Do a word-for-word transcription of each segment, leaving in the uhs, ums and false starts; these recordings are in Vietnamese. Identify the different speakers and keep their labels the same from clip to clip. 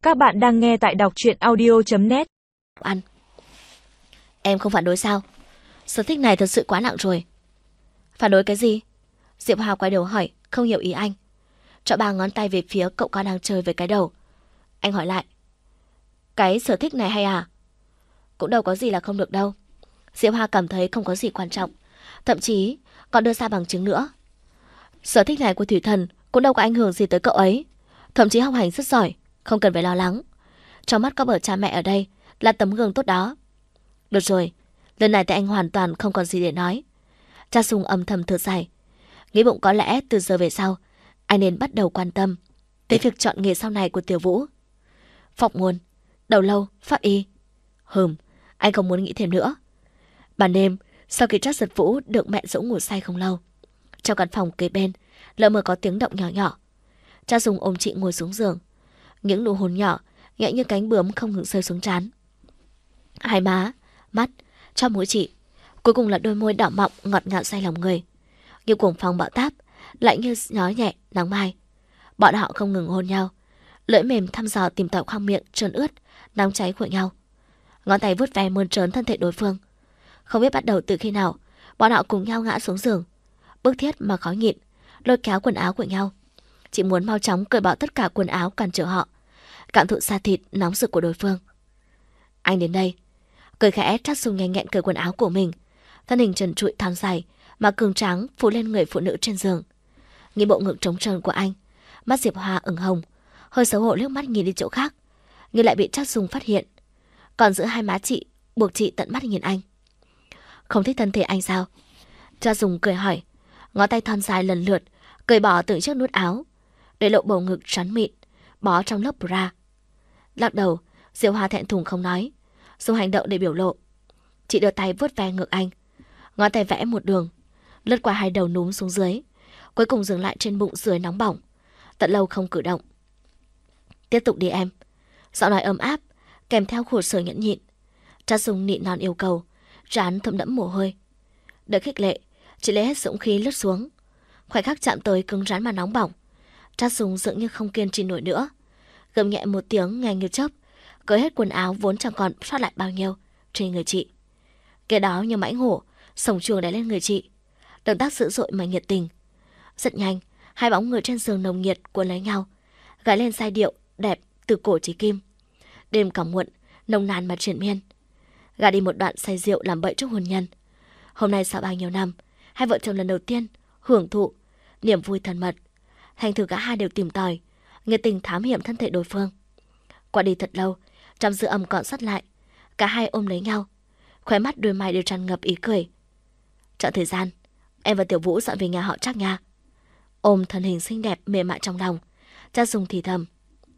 Speaker 1: Các bạn đang nghe tại đọc truyện audio chấm net.
Speaker 2: Ăn. Em không phản đối sao? Sở thích này thật sự quá nặng rồi. Phản đối cái gì? Diệp Hòa quay đầu hỏi, không hiểu ý anh. Trọ ba ngón tay về phía cậu con đang chơi với cái đầu. Anh hỏi lại. Cái sở thích này hay à? Cũng đâu có gì là không được đâu. Diệp Hòa cảm thấy không có gì quan trọng, thậm chí còn đưa ra bằng chứng nữa. Sở thích này của Thủy Thần cũng đâu có ảnh hưởng gì tới cậu ấy, thậm chí học hành rất giỏi, không cần phải lo lắng. Trong mắt có bờ cha mẹ ở đây là tấm gương tốt đó. Được rồi, lần này thì anh hoàn toàn không còn gì để nói. Cha Sùng âm thầm thở dài, nghĩ bụng có lẽ từ giờ về sau anh nên bắt đầu quan tâm tới việc chọn nghề sau này của Tiểu Vũ. Phọc nguồn, đầu lâu, pháp y. Hừm, anh không muốn nghĩ thêm nữa. Ban đêm, sau khi Trác Giật Vũ được mẹ dỗ ngủ say không lâu, trong căn phòng kế bên lờ mờ có tiếng động nhỏ nhỏ. Cha Sùng ôm chị ngồi xuống giường, những nụ hôn nhỏ nhẹ như cánh bướm không ngừng rơi xuống trán. Hai má, mắt, trong mũi chị, cuối cùng là đôi môi đỏ mọng ngọt ngào say lòng người. Như cuồng phong bão táp, lạnh như nhói nhẹ nắng mai. Bọn họ không ngừng hôn nhau, lưỡi mềm thăm dò tìm tòi khoang miệng trơn ướt, nóng cháy của nhau. Ngón tay vuốt ve mơn trớn thân thể đối phương. Không biết bắt đầu từ khi nào, bọn họ cùng nhau ngã xuống giường, bức thiết mà khó nhịn, lôi kéo quần áo của nhau. Chị muốn mau chóng cởi bỏ tất cả quần áo cản trở họ, cảm thụ da thịt nóng rực của đối phương. Anh đến đây, cười khẽ. Trác Sùng nhanh nhẹn cởi quần áo của mình, thân hình trần trụi thon dài mà cường tráng phủ lên người phụ nữ trên giường. Nghĩ bộ ngực trống trơn của anh, mắt Diệp Hoa ửng hồng, hơi xấu hổ liếc mắt nhìn đi chỗ khác, nhưng lại bị Trác Sùng phát hiện. Còn giữa hai má chị, buộc chị tận mắt nhìn anh. Không thích thân thể anh sao? Trác Sùng cười hỏi, ngón tay thon dài lần lượt cởi bỏ từng chiếc nút áo, để lộ bầu ngực trắng mịn bó trong lớp bra. Lắc đầu, Diệp Hoa thẹn thùng không nói, dùng hành động để biểu lộ. Chị đưa tay vuốt ve ngực anh, ngón tay vẽ một đường, lướt qua hai đầu núm xuống dưới, cuối cùng dừng lại trên bụng dưới nóng bỏng, tận lâu không cử động. Tiếp tục đi em. Giọng nói ấm áp kèm theo khổ sở nhẫn nhịn. Trác Sùng nịn non yêu cầu, trán thấm đẫm mồ hôi. Đợi khích lệ, chị lấy hết dũng khí lướt xuống. Khoảnh khắc chạm tới cứng rắn mà nóng bỏng, Trác Sùng dường như không kiên trì nổi nữa, gầm nhẹ một tiếng nhanh như chớp, cởi hết quần áo vốn chẳng còn sót lại bao nhiêu trên người chị. Cái đó như mãnh hổ sổng chuồng đè lên người chị, động tác dữ dội mà nhiệt tình. Rất nhanh, hai bóng người trên giường nồng nhiệt cuốn lấy nhau, gảy lên giai điệu đẹp từ cổ chí kim. Đêm cả muộn, nồng nàn mà triền miên. Gả đi một đoạn say rượu làm bậy trước hôn nhân. Hôm nay sau bao nhiêu năm, hai vợ chồng lần đầu tiên hưởng thụ niềm vui thân mật. Thành thử cả hai đều tìm tòi, nhiệt tình thám hiểm thân thể đối phương. Qua đi thật lâu, trong dư âm còn sót lại, cả hai ôm lấy nhau, khóe mắt đôi mày đều tràn ngập ý cười. Chọn thời gian, em và Tiểu Vũ dọn về nhà họ Trác nha. Ôm thân hình xinh đẹp mềm mại trong lòng, Trác Sùng thì thầm.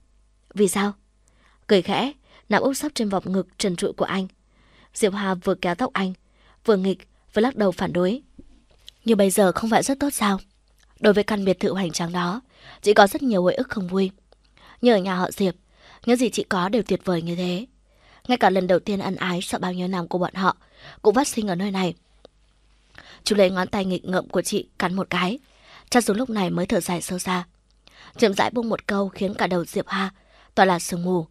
Speaker 2: Vì sao? Cười khẽ, nằm úp sấp trên vòng ngực trần trụi của anh. Diệp Hòa vừa kéo tóc anh, vừa nghịch, vừa lắc đầu phản đối. Như bây giờ không phải rất tốt sao? Đối với căn biệt thự hoành tráng đó, chị có rất nhiều hồi ức không vui. Như ở nhà họ Diệp, những gì chị có đều tuyệt vời như thế. Ngay cả lần đầu tiên ân ái sau bao nhiêu năm của bọn họ cũng phát sinh ở nơi này. Chú lấy ngón tay nghịch ngợm của chị cắn một cái. Trác Sùng lúc này mới thở dài sâu xa, chậm rãi buông một câu khiến cả đầu Diệp Hoa toàn là sương mù.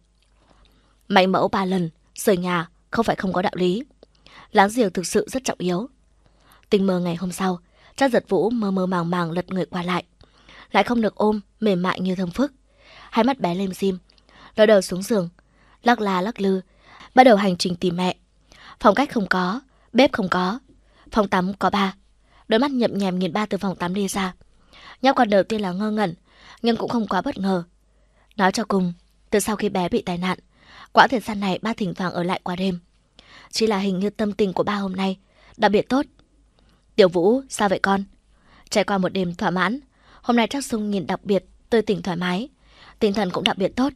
Speaker 2: Mạnh mẫu ba lần rời nhà không phải không có đạo lý. Láng giềng thực sự rất trọng yếu. Tình mơ ngày hôm sau, Trác Giật Vũ mơ mơ màng màng lật người qua lại, lại không được ôm mềm mại như Thơm Phức. Hai mắt bé lim dim, ló đầu xuống giường, lắc la lắc lư, bắt đầu hành trình tìm mẹ. Phòng khách không có, bếp không có, phòng tắm có ba. Đôi mắt nhậm nhèm nhìn ba từ phòng tắm đi ra. Nhóc con đầu tiên là ngơ ngẩn, nhưng cũng không quá bất ngờ. Nói cho cùng, từ sau khi bé bị tai nạn, quãng thời gian này ba thỉnh thoảng ở lại qua đêm. Chỉ là hình như tâm tình của ba hôm nay đặc biệt tốt. Tiểu Vũ, sao vậy con? Trải qua một đêm thỏa mãn, hôm nay Trác Sùng nhìn đặc biệt tươi tỉnh thoải mái, tinh thần cũng đặc biệt tốt.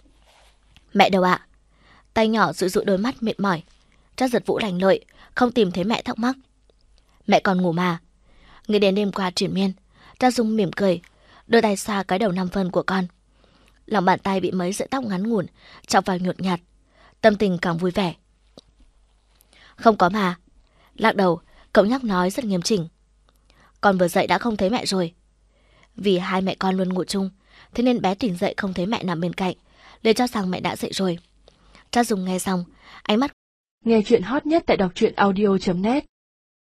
Speaker 2: Mẹ đâu ạ? Tay nhỏ dụi dụi đôi mắt mệt mỏi. Trác Giật Vũ lành lợi, không tìm thấy mẹ thắc mắc. Mẹ còn ngủ mà. Nghĩ đến đêm qua triển miên, Trác Sùng mỉm cười, đưa tay xoa cái đầu năm phân của con. Lòng bàn tay bị mấy sợi tóc ngắn ngủn chọc vào nhột nhạt, tâm tình càng vui vẻ. Không có mà. Lắc đầu, cậu nhóc nói rất nghiêm chỉnh. Con vừa dậy đã không thấy mẹ rồi. Vì hai mẹ con luôn ngủ chung, thế nên bé tỉnh dậy không thấy mẹ nằm bên cạnh, liền cho rằng mẹ đã dậy rồi. Cha Dùng nghe xong, ánh mắt
Speaker 1: Nghe chuyện hot nhất tại đọc truyện audio chấm net.